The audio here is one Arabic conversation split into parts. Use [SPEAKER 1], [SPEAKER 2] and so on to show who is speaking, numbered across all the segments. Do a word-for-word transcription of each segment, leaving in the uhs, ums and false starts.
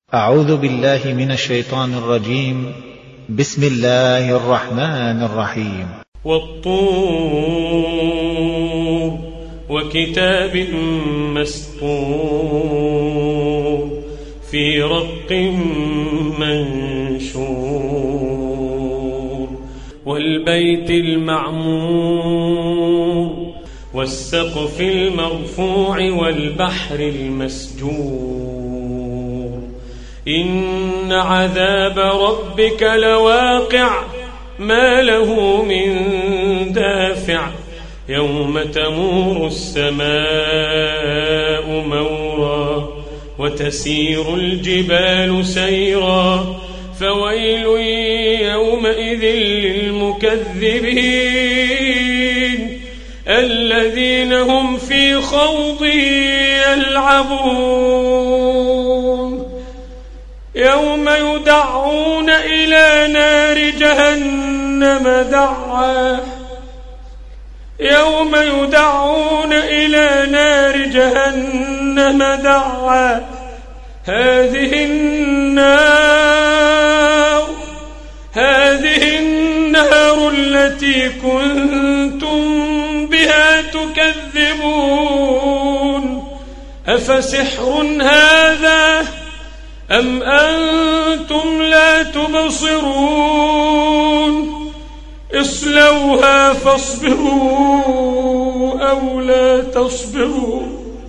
[SPEAKER 1] أعوذ بالله من الشيطان الرجيم. بسم الله الرحمن الرحيم.
[SPEAKER 2] والطور وكتاب مسطور في رق منشور والبيت المعمور والسقف المرفوع والبحر المسجور إن عذاب ربك لواقع ما له من دافع يوم تمور السماء مورا وتسير الجبال سيرا فويل يومئذ للمكذبين الذين هم في خوض يلعبون يوم يدعون إلى نار جهنم دعا يوم يدعون إلى نار جهنم دعا هذه النار هذه النار التي كنتم بها تكذبون أفسحر هذا أم أنتم لا تبصرون اصلوها فاصبروا أو لا تصبروا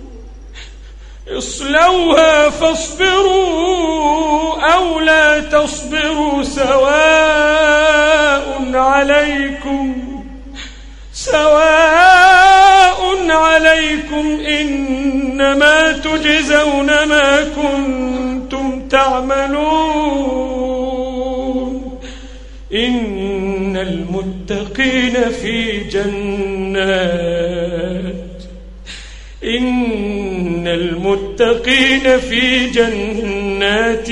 [SPEAKER 2] اصلوها فاصبروا أو لا تصبروا سواء عليكم سواء عليكم إنما تجزون ما كنتم تعملون إن المتقين في جنات إن المتقين في جنات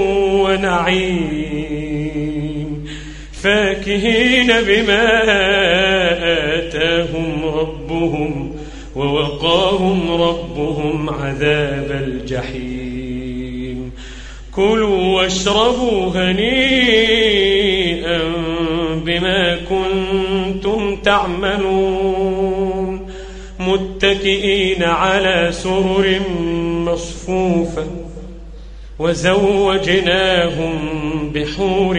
[SPEAKER 2] ونعيم فاكهين بما آتاهم ربهم ووقاهم ربهم عذاب الجحيم كلوا واشربوا هنيئا بما كنتم تعملون متكئين على سرر مصفوفة وزوجناهم بحور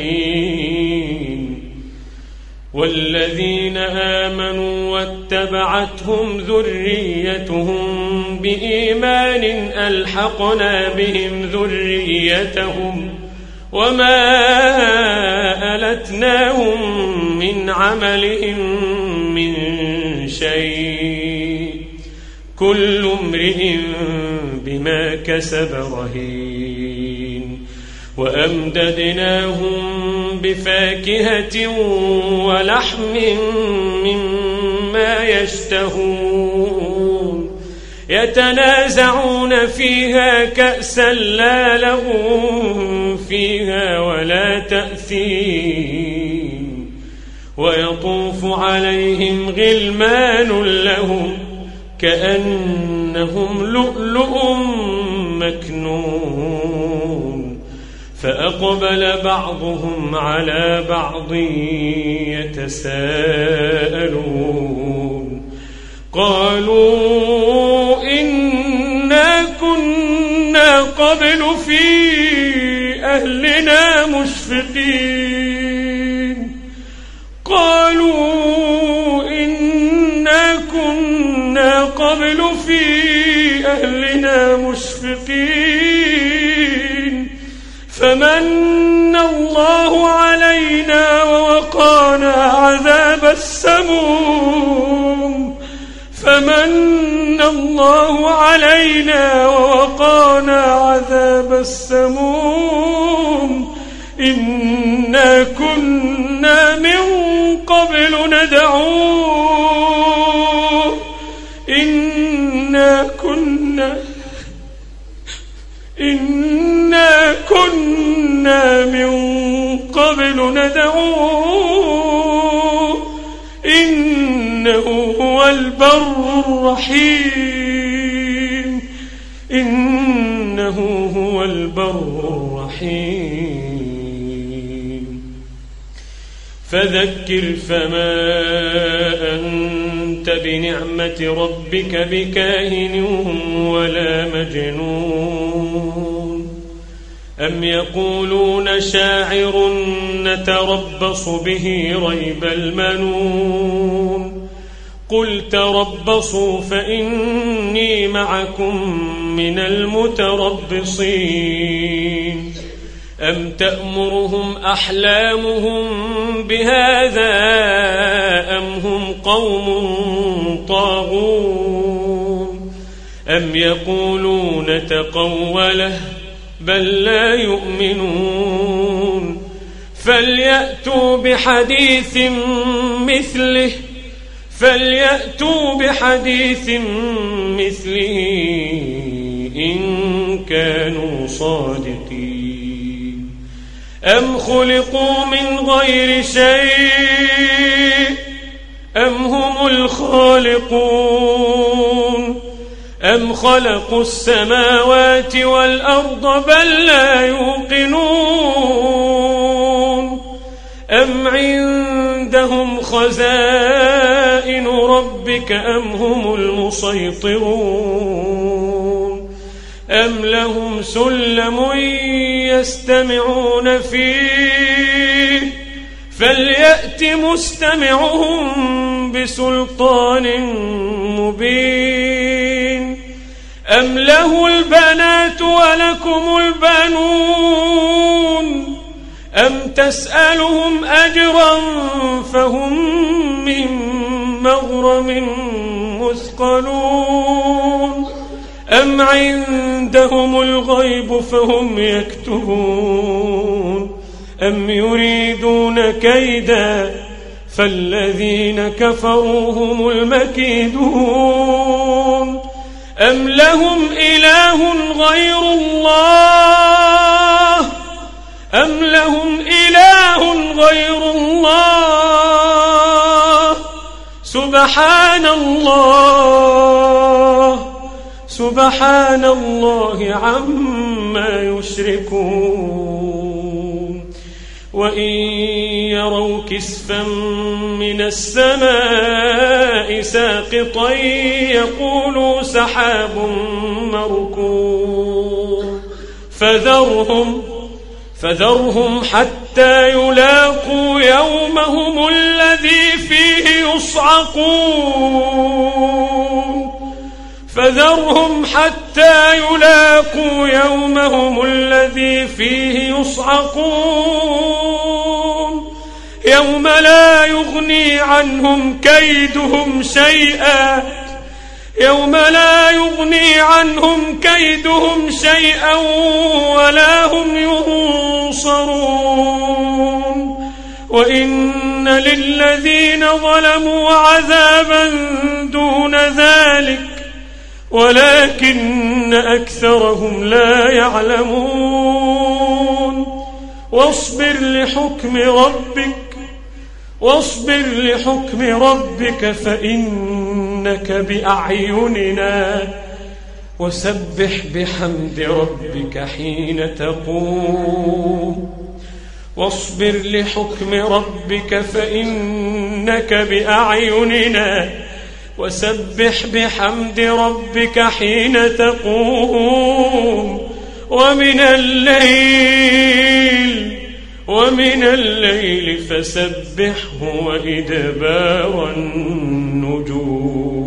[SPEAKER 2] عين والذين آمنوا واتبعتهم ذريتهم بإيمان ألحقنا بهم ذريتهم وما ألتناهم من عملهم من شيء كل امرئ بما كسب رهين وأمددناهم بفاكهة ولحم مما يشتهون يتنازعون فيها كأسا لا لغو فيها ولا تأثيم ويطوف عليهم غلمان لهم كأنهم لؤلؤ مكنون فأقبل بعضهم على بعض يتساءلون قالوا إنا كنا قبل في أهلنا مشفقين قالوا إنا كنا قبل في أهلنا مشفقين فمن الله علينا ووقانا عذاب السموم فمن الله علينا ووقانا عذاب السموم إنا كنا من قبل ندعوه إنا كنا إنا كنا من قبل ندعوه إنه هو البر الرحيم إنه هو البر الرحيم فذكر فما أنت بنعمة ربك بكاهن ولا مجنون أم يقولون شاعر نتربص به ريب المنون قل تربصوا فإني معكم من المتربصين أم تأمرهم أحلامهم بهذا أم هم قوم طاغون أم يقولون تقوله بل لا يؤمنون فليأتوا بحديث مثله فليأتوا بحديث مثله إن كانوا صادقين أم خلقوا من غير شيء أم هم الخالقون أم خلقوا السماوات والأرض بل لا يوقنون أم عندهم خزائن ربك أم هم المسيطرون أم لهم سلم يستمعون فيه فليأت مستمعهم بسلطان مبين أم له البنات ولكم البنون أم تسألهم أجرا فهم من مغرم مثقلون أم عندهم الغيب فهم يكتبون أم يريدون كيدا فالذين كفروا هم المكيدون أم لهم إله غير الله أم لهم إله غير الله سبحان الله سبحان الله عما يشركون وإن يروا كسفا من السماء ساقطا يقولوا سحاب مركوم فذرهم فذرهم حتى يلاقوا يومهم الذي فيه يصعقون فذرهم حتى يلاقوا يومهم الذي فيه يصعقون يوم لا يغني عنهم كيدهم شيئا يوم لا يغني عنهم كيدهم شيئا ولا هم ينصرون وإن للذين ظلموا عذابا دون ذلك ولكن أكثرهم لا يعلمون واصبر لحكم ربك واصبر لحكم ربك فإنك بأعيننا وسبح بحمد ربك حين تقوم واصبر لحكم ربك فإنك بأعيننا وسبح بحمد ربك حين تقوم ومن الليل ومن الليل فسبحه وإدبار النجوم.